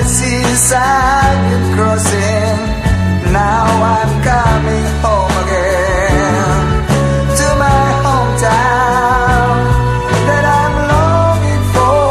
the seas I've been crossing. Now I'm coming home again to my hometown that I'm longing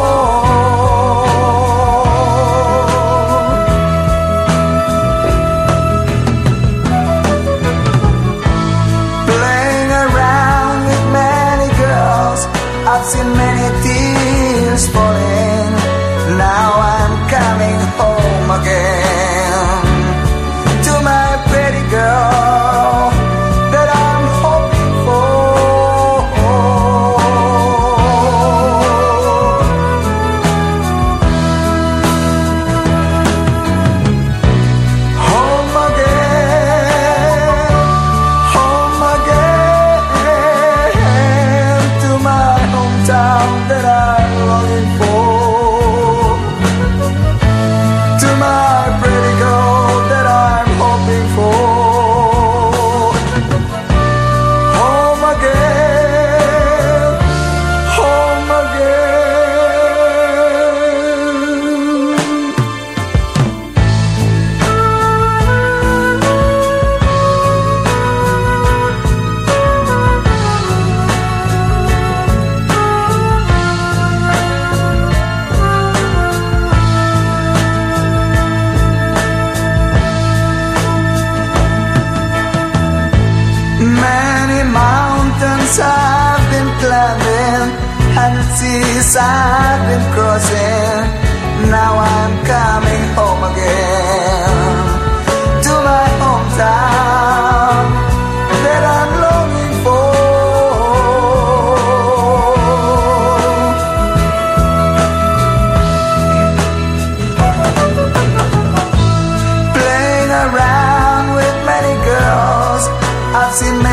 for. Playing around with many girls, I've seen many tears falling. Now I'm coming home again to my pretty girl that I'm hoping for. Home again to my hometown that I'm longing for. Many mountains I've been climbing and seas I've been crossing. Now I'm coming home again to my hometown that I'm longing for. Playing around with many girls, I've seen